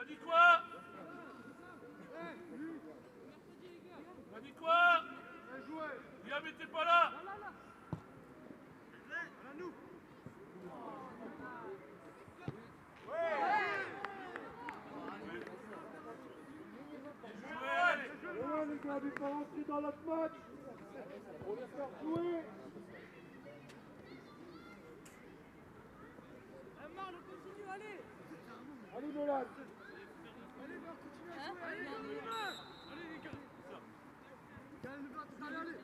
dit quoi? T'as dit quoi? Liam était pas là. Les gars, du pas rentrer dans notre match. On les faire jouer. Marc, on continue, allez. Allez, Nolan. Allez, on continue à jouer. Allez, les gars. Allez, allez.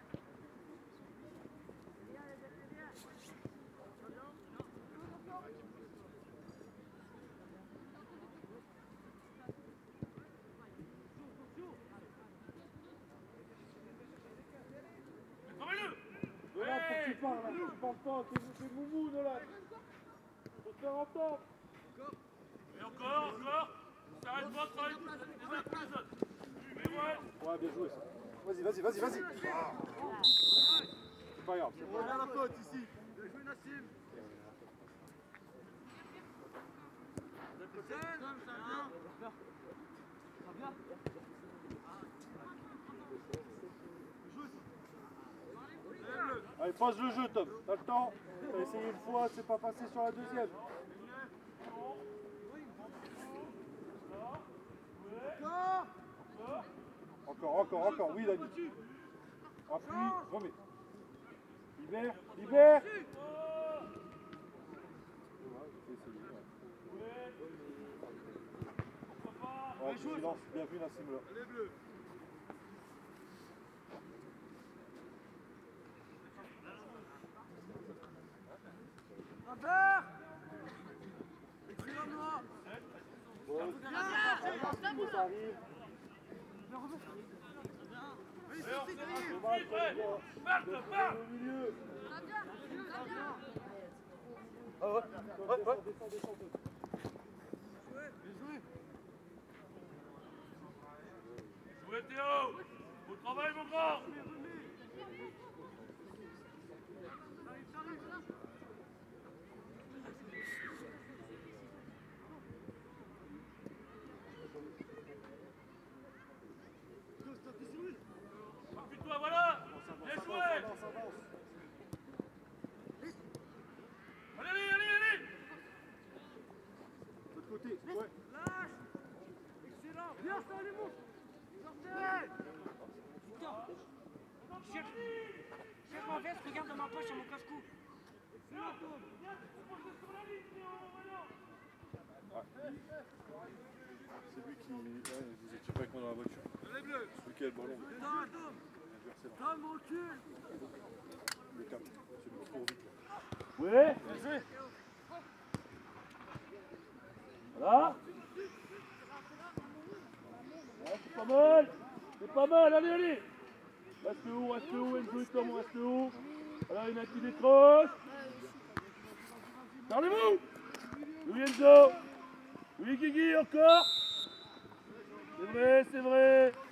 Nolan, faut que tu parles, là. Tu parles pas, c'est Moumou, Nolan. Faut te faire entendre. Et encore. S'arrête pas de travailler les uns pour les autres. Mais ouais. Ouais, bien joué, ça. Vas-y. C'est pas grave. On a la faute ici. Bien joué, Nassim. Allez, passe le jeu, Tom. T'as le temps. T'as essayé une fois, c'est pas passé sur la deuxième. Encore. Oui, Dani. Appuie, remets. Libère. Ouais, silence. Bien vu, Nassim, là. Les bleus. Robert. Excellent-moi. Ça arrive. Marc. Au milieu. Ouais. Descends. Jouez Théo. Au travail mon grand. Appuie-toi, voilà. Bien joué. Allez. De l'autre côté. Ouais. Lâche. Excellent. Bien, ça, allez, monte. Sortez. Chef en veste, regarde dans ma poche, à mon cache-cou. Excellent, Tom. C'est lui qui... Ouais, vous étiez pas avec moi dans la voiture. Les bleus. Celui qui a le ballon. Non, Tom. Tom, recule. Le cap. Celui qui court vite. Ouais. Voilà. Ouais, c'est pas mal, allez. Reste haut, Enzo, Tom, reste haut. Voilà, il y en a qui décroche. Parlez-vous. Oui, Enzo. Oui, Guigui, encore. C'est vrai.